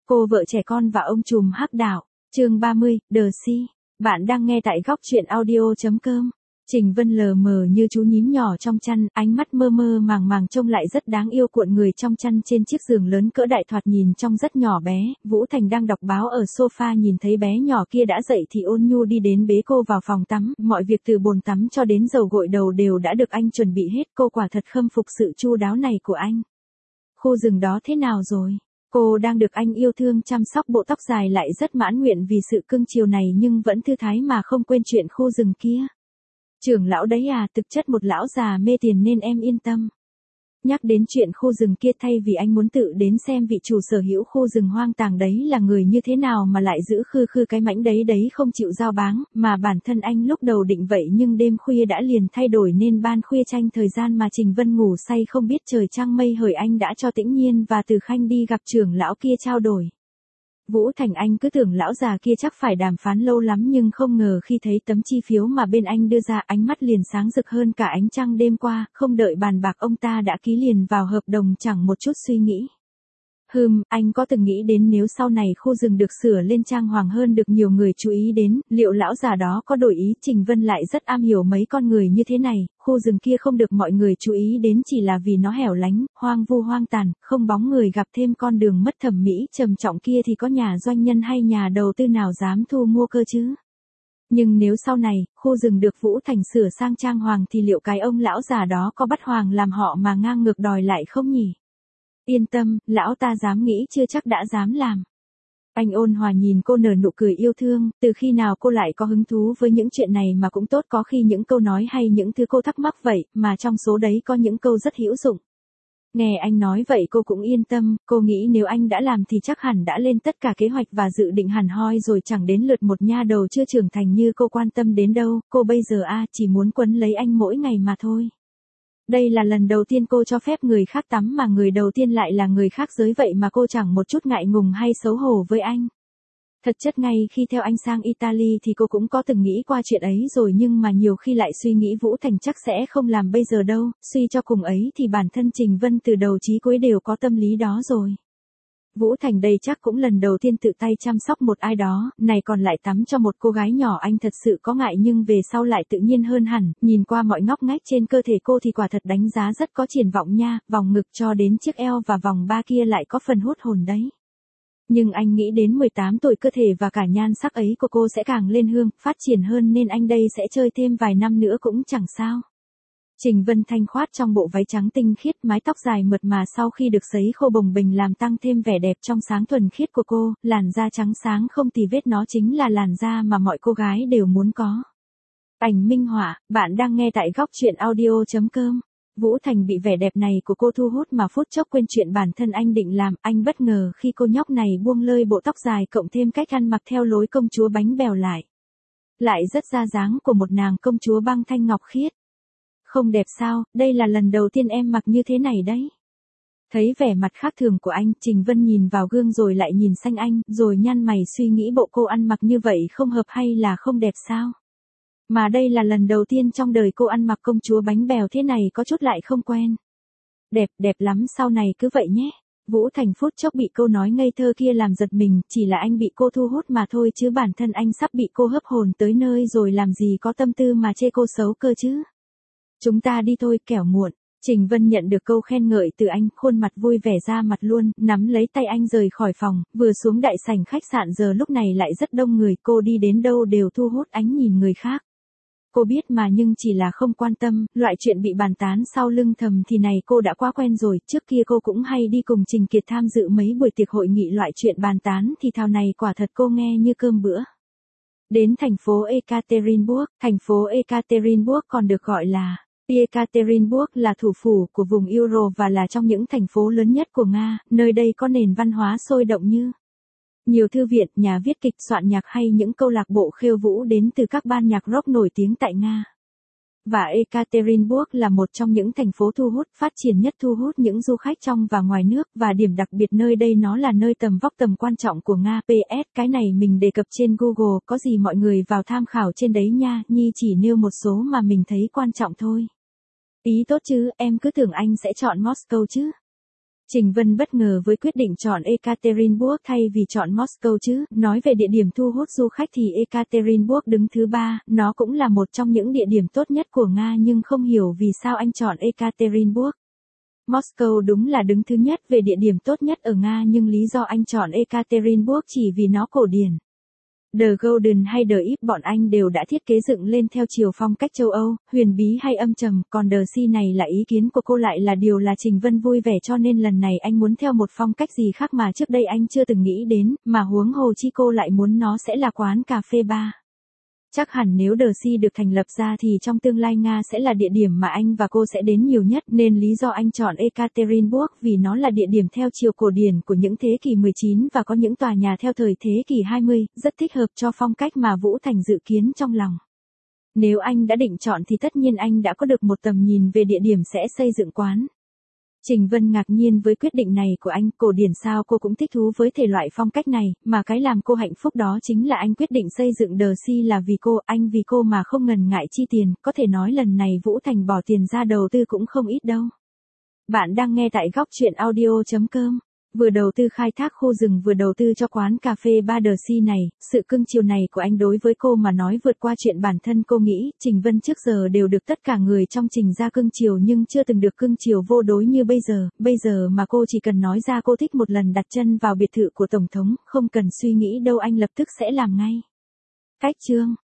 Cô vợ trẻ con và ông trùm hắc đạo. Chương 30, The Sea. Bạn đang nghe tại góc truyện audio.com. Trình Vân lờ mờ như chú nhím nhỏ trong chăn, ánh mắt mơ mơ màng màng trông lại rất đáng yêu, cuộn người trong chăn trên chiếc giường lớn cỡ đại, thoạt nhìn trông rất nhỏ bé. Vũ Thành đang đọc báo ở sofa, nhìn thấy bé nhỏ kia đã dậy thì ôn nhu đi đến bế cô vào phòng tắm. Mọi việc từ bồn tắm cho đến dầu gội đầu đều đã được anh chuẩn bị hết. Cô quả thật khâm phục sự chu đáo này của anh. Khu rừng đó thế nào rồi? Cô đang được anh yêu thương chăm sóc, bộ tóc dài lại rất mãn nguyện vì sự cưng chiều này, nhưng vẫn thư thái mà không quên chuyện khu rừng kia. Trưởng lão đấy à, thực chất một lão già mê tiền nên em yên tâm. Nhắc đến chuyện khu rừng kia, thay vì anh muốn tự đến xem vị chủ sở hữu khu rừng hoang tàng đấy là người như thế nào mà lại giữ khư khư cái mảnh đấy không chịu giao báng, mà bản thân anh lúc đầu định vậy nhưng đêm khuya đã liền thay đổi, nên ban khuya tranh thời gian mà Trình Vân ngủ say không biết trời trăng mây hời, anh đã cho Tĩnh Nhiên và Từ Khanh đi gặp trưởng lão kia trao đổi. Vũ Thành anh cứ tưởng lão già kia chắc phải đàm phán lâu lắm, nhưng không ngờ khi thấy tấm chi phiếu mà bên anh đưa ra, ánh mắt liền sáng rực hơn cả ánh trăng đêm qua, không đợi bàn bạc ông ta đã ký liền vào hợp đồng chẳng một chút suy nghĩ. Anh có từng nghĩ đến nếu sau này khu rừng được sửa lên trang hoàng hơn, được nhiều người chú ý đến, liệu lão già đó có đổi ý? Trình Vân lại rất am hiểu mấy con người như thế này, khu rừng kia không được mọi người chú ý đến chỉ là vì nó hẻo lánh, hoang vu hoang tàn, không bóng người, gặp thêm con đường mất thẩm mỹ trầm trọng kia thì có nhà doanh nhân hay nhà đầu tư nào dám thu mua cơ chứ? Nhưng nếu sau này, khu rừng được Vũ Thành sửa sang trang hoàng thì liệu cái ông lão già đó có bắt hoàng làm họ mà ngang ngược đòi lại không nhỉ? Yên tâm, lão ta dám nghĩ chưa chắc đã dám làm. Anh ôn hòa nhìn cô nở nụ cười yêu thương, từ khi nào cô lại có hứng thú với những chuyện này mà cũng tốt, có khi những câu nói hay những thứ cô thắc mắc vậy, mà trong số đấy có những câu rất hữu dụng. Nghe anh nói vậy cô cũng yên tâm, cô nghĩ nếu anh đã làm thì chắc hẳn đã lên tất cả kế hoạch và dự định hẳn hoi rồi, chẳng đến lượt một nha đầu chưa trưởng thành như cô quan tâm đến đâu, cô bây giờ chỉ muốn quấn lấy anh mỗi ngày mà thôi. Đây là lần đầu tiên cô cho phép người khác tắm, mà người đầu tiên lại là người khác giới, vậy mà cô chẳng một chút ngại ngùng hay xấu hổ với anh. Thật chất ngay khi theo anh sang Italy thì cô cũng có từng nghĩ qua chuyện ấy rồi, nhưng mà nhiều khi lại suy nghĩ Vũ Thành chắc sẽ không làm bây giờ đâu, suy cho cùng ấy thì bản thân Trình Vân từ đầu chí cuối đều có tâm lý đó rồi. Vũ Thành đây chắc cũng lần đầu tiên tự tay chăm sóc một ai đó, này còn lại tắm cho một cô gái nhỏ, anh thật sự có ngại, nhưng về sau lại tự nhiên hơn hẳn, nhìn qua mọi ngóc ngách trên cơ thể cô thì quả thật đánh giá rất có triển vọng nha, vòng ngực cho đến chiếc eo và vòng ba kia lại có phần hút hồn đấy. Nhưng anh nghĩ đến 18 tuổi cơ thể và cả nhan sắc ấy của cô sẽ càng lên hương, phát triển hơn, nên anh đây sẽ chơi thêm vài năm nữa cũng chẳng sao. Trình Vân thanh khoát trong bộ váy trắng tinh khiết, mái tóc dài mượt mà sau khi được sấy khô bồng bềnh làm tăng thêm vẻ đẹp trong sáng thuần khiết của cô, làn da trắng sáng không tì vết, nó chính là làn da mà mọi cô gái đều muốn có. Ảnh minh họa, bạn đang nghe tại góc truyện audio.com. Vũ Thành bị vẻ đẹp này của cô thu hút mà phút chốc quên chuyện bản thân anh định làm, anh bất ngờ khi cô nhóc này buông lơi bộ tóc dài cộng thêm cách ăn mặc theo lối công chúa bánh bèo lại rất ra dáng của một nàng công chúa băng thanh ngọc khiết. Không đẹp sao, đây là lần đầu tiên em mặc như thế này đấy. Thấy vẻ mặt khác thường của anh, Trình Vân nhìn vào gương rồi lại nhìn sang anh, rồi nhăn mày suy nghĩ bộ cô ăn mặc như vậy không hợp hay là không đẹp sao? Mà đây là lần đầu tiên trong đời cô ăn mặc công chúa bánh bèo thế này, có chút lại không quen. Đẹp lắm, sau này cứ vậy nhé. Vũ Thành phút chốc bị câu nói ngây thơ kia làm giật mình, chỉ là anh bị cô thu hút mà thôi, chứ bản thân anh sắp bị cô hấp hồn tới nơi rồi, làm gì có tâm tư mà chê cô xấu cơ chứ. Chúng ta đi thôi, kẻo muộn. Trình Vân nhận được câu khen ngợi từ anh, khuôn mặt vui vẻ ra mặt luôn, nắm lấy tay anh rời khỏi phòng, vừa xuống đại sảnh khách sạn, giờ lúc này lại rất đông người, cô đi đến đâu đều thu hút ánh nhìn người khác. Cô biết mà, nhưng chỉ là không quan tâm, loại chuyện bị bàn tán sau lưng thầm thì này cô đã quá quen rồi, trước kia cô cũng hay đi cùng Trình Kiệt tham dự mấy buổi tiệc hội nghị, loại chuyện bàn tán thì thào này quả thật cô nghe như cơm bữa. Đến thành phố Ekaterinburg, thành phố Ekaterinburg còn được gọi là Ekaterinburg là thủ phủ của vùng Euro và là trong những thành phố lớn nhất của Nga, nơi đây có nền văn hóa sôi động như nhiều thư viện, nhà viết kịch, soạn nhạc hay những câu lạc bộ khiêu vũ đến từ các ban nhạc rock nổi tiếng tại Nga. Và Ekaterinburg là một trong những thành phố thu hút, phát triển nhất, thu hút những du khách trong và ngoài nước, và điểm đặc biệt nơi đây nó là nơi tầm vóc tầm quan trọng của Nga. PS, cái này mình đề cập trên Google, có gì mọi người vào tham khảo trên đấy nha, Nhi chỉ nêu một số mà mình thấy quan trọng thôi. Ý tốt chứ, em cứ tưởng anh sẽ chọn Moscow chứ. Trình Vân bất ngờ với quyết định chọn Ekaterinburg thay vì chọn Moscow chứ, nói về địa điểm thu hút du khách thì Ekaterinburg đứng thứ 3, nó cũng là một trong những địa điểm tốt nhất của Nga nhưng không hiểu vì sao anh chọn Ekaterinburg. Moscow đúng là đứng thứ nhất về địa điểm tốt nhất ở Nga nhưng lý do anh chọn Ekaterinburg chỉ vì nó cổ điển. The Golden hay The Eve bọn anh đều đã thiết kế dựng lên theo chiều phong cách châu Âu, huyền bí hay âm trầm, còn The Sea này là ý kiến của cô lại là điều là Trình Vân vui vẻ cho nên lần này anh muốn theo một phong cách gì khác mà trước đây anh chưa từng nghĩ đến, mà huống hồ chi cô lại muốn nó sẽ là quán cà phê bar. Chắc hẳn nếu The Sea được thành lập ra thì trong tương lai Nga sẽ là địa điểm mà anh và cô sẽ đến nhiều nhất nên lý do anh chọn Ekaterinburg vì nó là địa điểm theo chiều cổ điển của những thế kỷ 19 và có những tòa nhà theo thời thế kỷ 20, rất thích hợp cho phong cách mà Vũ Thành dự kiến trong lòng. Nếu anh đã định chọn thì tất nhiên anh đã có được một tầm nhìn về địa điểm sẽ xây dựng quán. Trình Vân ngạc nhiên với quyết định này của anh, cổ điển sao cô cũng thích thú với thể loại phong cách này, mà cái làm cô hạnh phúc đó chính là anh quyết định xây dựng The Sea là vì cô, anh vì cô mà không ngần ngại chi tiền, có thể nói lần này Vũ Thành bỏ tiền ra đầu tư cũng không ít đâu. Bạn đang nghe tại góc truyện audio.com. Vừa đầu tư khai thác khu rừng vừa đầu tư cho quán cà phê bar The Sea này, sự cưng chiều này của anh đối với cô mà nói vượt qua chuyện bản thân cô nghĩ, Trình Vân trước giờ đều được tất cả người trong Trình gia cưng chiều nhưng chưa từng được cưng chiều vô đối như bây giờ mà cô chỉ cần nói ra cô thích một lần đặt chân vào biệt thự của Tổng thống, không cần suy nghĩ đâu anh lập tức sẽ làm ngay. Cách chương